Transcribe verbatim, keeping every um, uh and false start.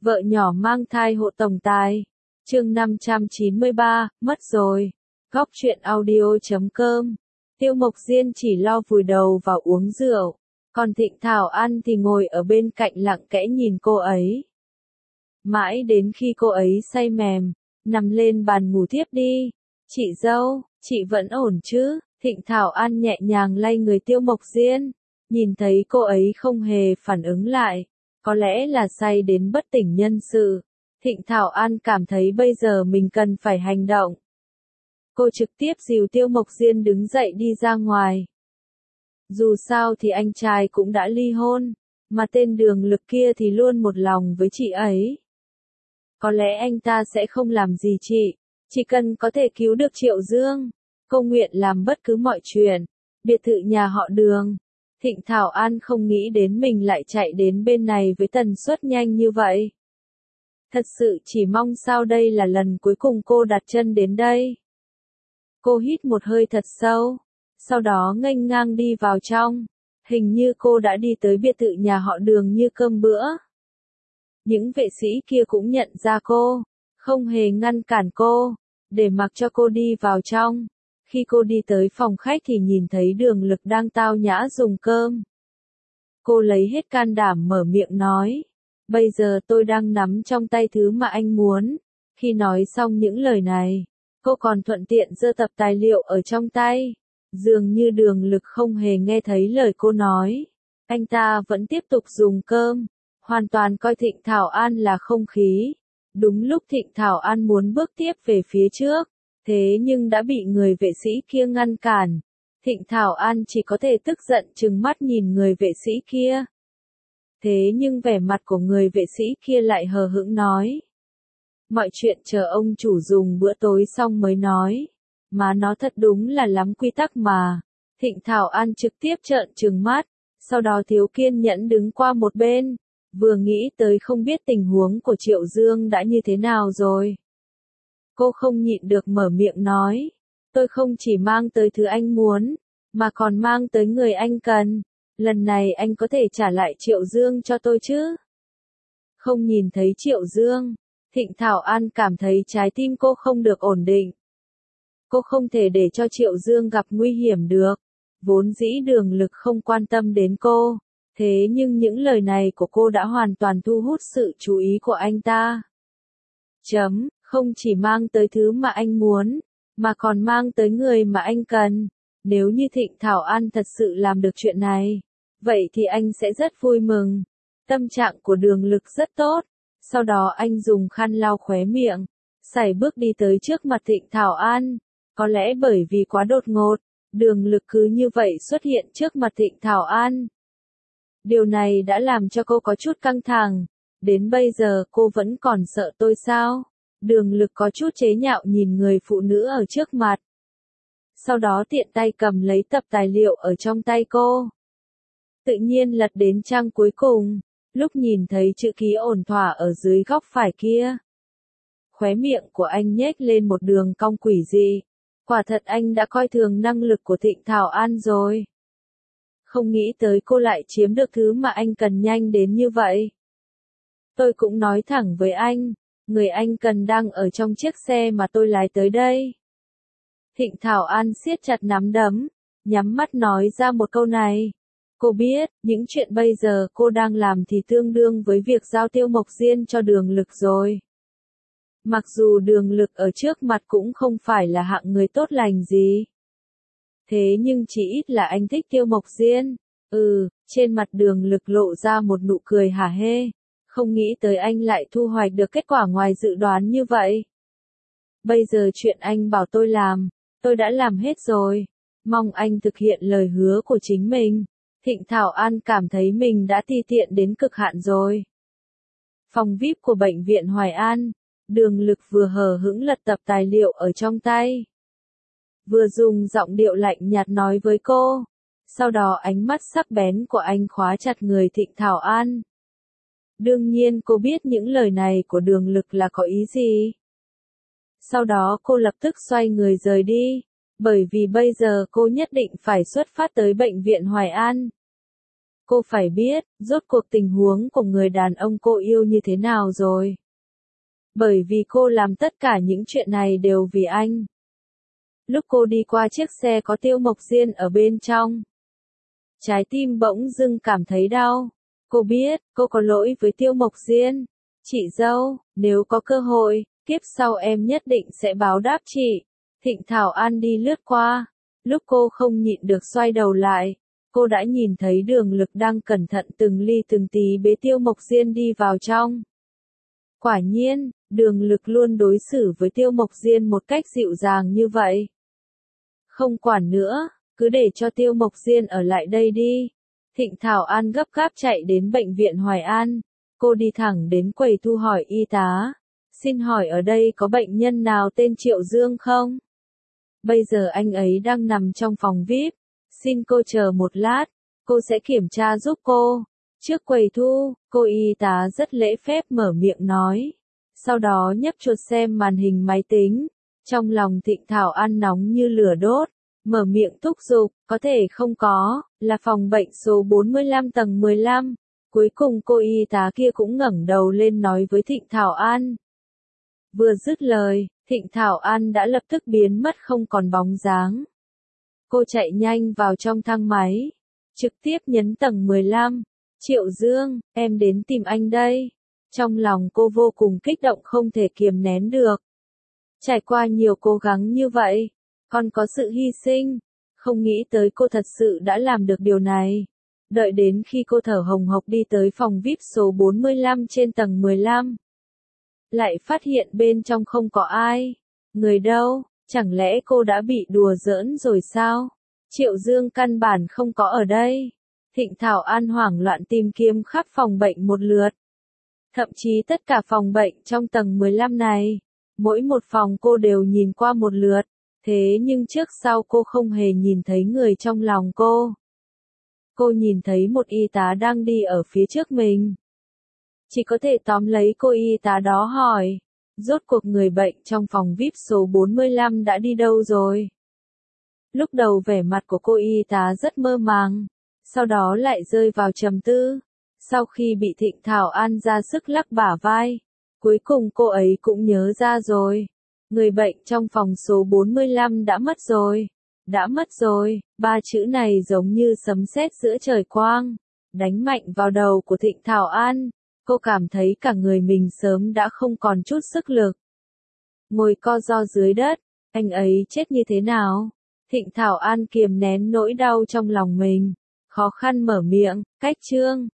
Vợ nhỏ mang thai hộ tổng tài. Chương năm trăm chín mươi ba, mất rồi. Góc truyện audio chấm com. Tiêu Mộc Diên chỉ lo vùi đầu vào uống rượu, còn Thịnh Thảo An thì ngồi ở bên cạnh lặng lẽ nhìn cô ấy. Mãi đến khi cô ấy say mềm, nằm lên bàn ngủ thiếp đi. Chị dâu, chị vẫn ổn chứ? Thịnh Thảo An nhẹ nhàng lay người Tiêu Mộc Diên, nhìn thấy cô ấy không hề phản ứng lại, có lẽ là say đến bất tỉnh nhân sự. Thịnh Thảo An cảm thấy bây giờ mình cần phải hành động. Cô trực tiếp dìu Tiêu Mộc Diên đứng dậy đi ra ngoài. Dù sao thì anh trai cũng đã ly hôn, mà tên Đường Lực kia thì luôn một lòng với chị ấy. Có lẽ anh ta sẽ không làm gì chị, chỉ cần có thể cứu được Triệu Dương, cô nguyện làm bất cứ mọi chuyện. Biệt thự nhà họ Đường. Thịnh Thảo An không nghĩ đến mình lại chạy đến bên này với tần suất nhanh như vậy. Thật sự chỉ mong sao đây là lần cuối cùng cô đặt chân đến đây. Cô hít một hơi thật sâu, sau đó nghênh ngang đi vào trong. Hình như cô đã đi tới biệt thự nhà họ Đường như cơm bữa. Những vệ sĩ kia cũng nhận ra cô, không hề ngăn cản cô, để mặc cho cô đi vào trong. Khi cô đi tới phòng khách thì nhìn thấy Đường Lực đang tao nhã dùng cơm. Cô lấy hết can đảm mở miệng nói, bây giờ tôi đang nắm trong tay thứ mà anh muốn. Khi nói xong những lời này, cô còn thuận tiện giơ tập tài liệu ở trong tay. Dường như Đường Lực không hề nghe thấy lời cô nói. Anh ta vẫn tiếp tục dùng cơm, hoàn toàn coi Thịnh Thảo An là không khí. Đúng lúc Thịnh Thảo An muốn bước tiếp về phía trước, thế nhưng đã bị người vệ sĩ kia ngăn cản. Thịnh Thảo An chỉ có thể tức giận trừng mắt nhìn người vệ sĩ kia. Thế nhưng vẻ mặt của người vệ sĩ kia lại hờ hững nói. Mọi chuyện chờ ông chủ dùng bữa tối xong mới nói. Mà nó thật đúng là lắm quy tắc mà. Thịnh Thảo An trực tiếp trợn trừng mắt, sau đó thiếu kiên nhẫn đứng qua một bên. Vừa nghĩ tới không biết tình huống của Triệu Dương đã như thế nào rồi. Cô không nhịn được mở miệng nói, tôi không chỉ mang tới thứ anh muốn, mà còn mang tới người anh cần. Lần này anh có thể trả lại Triệu Dương cho tôi chứ? Không nhìn thấy Triệu Dương, Thịnh Thảo An cảm thấy trái tim cô không được ổn định. Cô không thể để cho Triệu Dương gặp nguy hiểm được. Vốn dĩ Đường Lực không quan tâm đến cô, thế nhưng những lời này của cô đã hoàn toàn thu hút sự chú ý của anh ta. Chấm. Không chỉ mang tới thứ mà anh muốn, mà còn mang tới người mà anh cần. Nếu như Thịnh Thảo An thật sự làm được chuyện này, vậy thì anh sẽ rất vui mừng. Tâm trạng của Đường Lực rất tốt. Sau đó anh dùng khăn lau khóe miệng, sải bước đi tới trước mặt Thịnh Thảo An. Có lẽ bởi vì quá đột ngột, Đường Lực cứ như vậy xuất hiện trước mặt Thịnh Thảo An. Điều này đã làm cho cô có chút căng thẳng. Đến bây giờ cô vẫn còn sợ tôi sao? Đường Lực có chút chế nhạo nhìn người phụ nữ ở trước mặt. Sau đó tiện tay cầm lấy tập tài liệu ở trong tay cô. Tự nhiên lật đến trang cuối cùng, lúc nhìn thấy chữ ký ổn thỏa ở dưới góc phải kia. Khóe miệng của anh nhếch lên một đường cong quỷ dị. Quả thật anh đã coi thường năng lực của Thịnh Thảo An rồi. Không nghĩ tới cô lại chiếm được thứ mà anh cần nhanh đến như vậy. Tôi cũng nói thẳng với anh. Người anh cần đang ở trong chiếc xe mà tôi lái tới đây. Thịnh Thảo An siết chặt nắm đấm, nhắm mắt nói ra một câu này. Cô biết, những chuyện bây giờ cô đang làm thì tương đương với việc giao Tiêu Mộc Diên cho Đường Lực rồi. Mặc dù Đường Lực ở trước mặt cũng không phải là hạng người tốt lành gì. Thế nhưng chỉ ít là anh thích Tiêu Mộc Diên. Ừ, trên mặt Đường Lực lộ ra một nụ cười hả hê. Không nghĩ tới anh lại thu hoạch được kết quả ngoài dự đoán như vậy. Bây giờ chuyện anh bảo tôi làm, tôi đã làm hết rồi. Mong anh thực hiện lời hứa của chính mình. Thịnh Thảo An cảm thấy mình đã ti tiện đến cực hạn rồi. Phòng vi ai pi của bệnh viện Hoài An, Đường Lực vừa hờ hững lật tập tài liệu ở trong tay. Vừa dùng giọng điệu lạnh nhạt nói với cô. Sau đó ánh mắt sắc bén của anh khóa chặt người Thịnh Thảo An. Đương nhiên cô biết những lời này của Đường Lực là có ý gì. Sau đó cô lập tức xoay người rời đi, bởi vì bây giờ cô nhất định phải xuất phát tới bệnh viện Hoài An. cô phải biết, rốt cuộc tình huống của người đàn ông cô yêu như thế nào rồi. Bởi vì cô làm tất cả những chuyện này đều vì anh. Lúc cô đi qua chiếc xe có Tiêu Mộc Diên ở bên trong, trái tim bỗng dưng cảm thấy đau. Cô biết, cô có lỗi với Tiêu Mộc Diên. Chị dâu, nếu có cơ hội, kiếp sau em nhất định sẽ báo đáp chị. Thịnh Thảo An đi lướt qua. Lúc cô không nhịn được xoay đầu lại, cô đã nhìn thấy Đường Lực đang cẩn thận từng ly từng tí bế Tiêu Mộc Diên đi vào trong. Quả nhiên, Đường Lực luôn đối xử với Tiêu Mộc Diên một cách dịu dàng như vậy. Không quản nữa, cứ để cho Tiêu Mộc Diên ở lại đây đi. Thịnh Thảo An gấp gáp chạy đến bệnh viện Hoài An. Cô đi thẳng đến quầy thu hỏi y tá. Xin hỏi ở đây có bệnh nhân nào tên Triệu Dương không? Bây giờ anh ấy đang nằm trong phòng vi ai pi. Xin cô chờ một lát, cô sẽ kiểm tra giúp cô. Trước quầy thu, cô y tá rất lễ phép mở miệng nói. Sau đó nhấp chuột xem màn hình máy tính. Trong lòng Thịnh Thảo An nóng như lửa đốt. Mở miệng thúc giục, có thể không có, là phòng bệnh số bốn mươi lăm tầng mười lăm. Cuối cùng cô y tá kia cũng ngẩng đầu lên nói với Thịnh Thảo An. Vừa dứt lời, Thịnh Thảo An đã lập tức biến mất không còn bóng dáng. Cô chạy nhanh vào trong thang máy, trực tiếp nhấn tầng mười lăm. Triệu Dương, em đến tìm anh đây. Trong lòng cô vô cùng kích động không thể kiềm nén được. Trải qua nhiều cố gắng như vậy, còn có sự hy sinh, không nghĩ tới cô thật sự đã làm được điều này. Đợi đến khi cô thở hồng hộc đi tới phòng vi ai pi số bốn mươi lăm trên tầng mười lăm. Lại phát hiện bên trong không có ai. Người đâu, chẳng lẽ cô đã bị đùa giỡn rồi sao? Triệu Dương căn bản không có ở đây. Thịnh Thảo An hoảng loạn tìm kiếm khắp phòng bệnh một lượt. Thậm chí tất cả phòng bệnh trong tầng mười lăm này, mỗi một phòng cô đều nhìn qua một lượt. Thế nhưng trước sau cô không hề nhìn thấy người trong lòng cô. Cô nhìn thấy một y tá đang đi ở phía trước mình. Chỉ có thể tóm lấy cô y tá đó hỏi. Rốt cuộc người bệnh trong phòng vi ai pi số bốn mươi lăm đã đi đâu rồi? Lúc đầu vẻ mặt của cô y tá rất mơ màng. Sau đó lại rơi vào trầm tư. Sau khi bị Thịnh Thảo An ra sức lắc bả vai. Cuối cùng cô ấy cũng nhớ ra rồi. Người bệnh trong phòng số bốn mươi lăm đã mất rồi. Đã mất rồi, ba chữ này giống như sấm sét giữa trời quang. Đánh mạnh vào đầu của Thịnh Thảo An. Cô cảm thấy cả người mình sớm đã không còn chút sức lực. Ngồi co ro dưới đất, anh ấy chết như thế nào? Thịnh Thảo An kiềm nén nỗi đau trong lòng mình. Khó khăn mở miệng, cách Trương,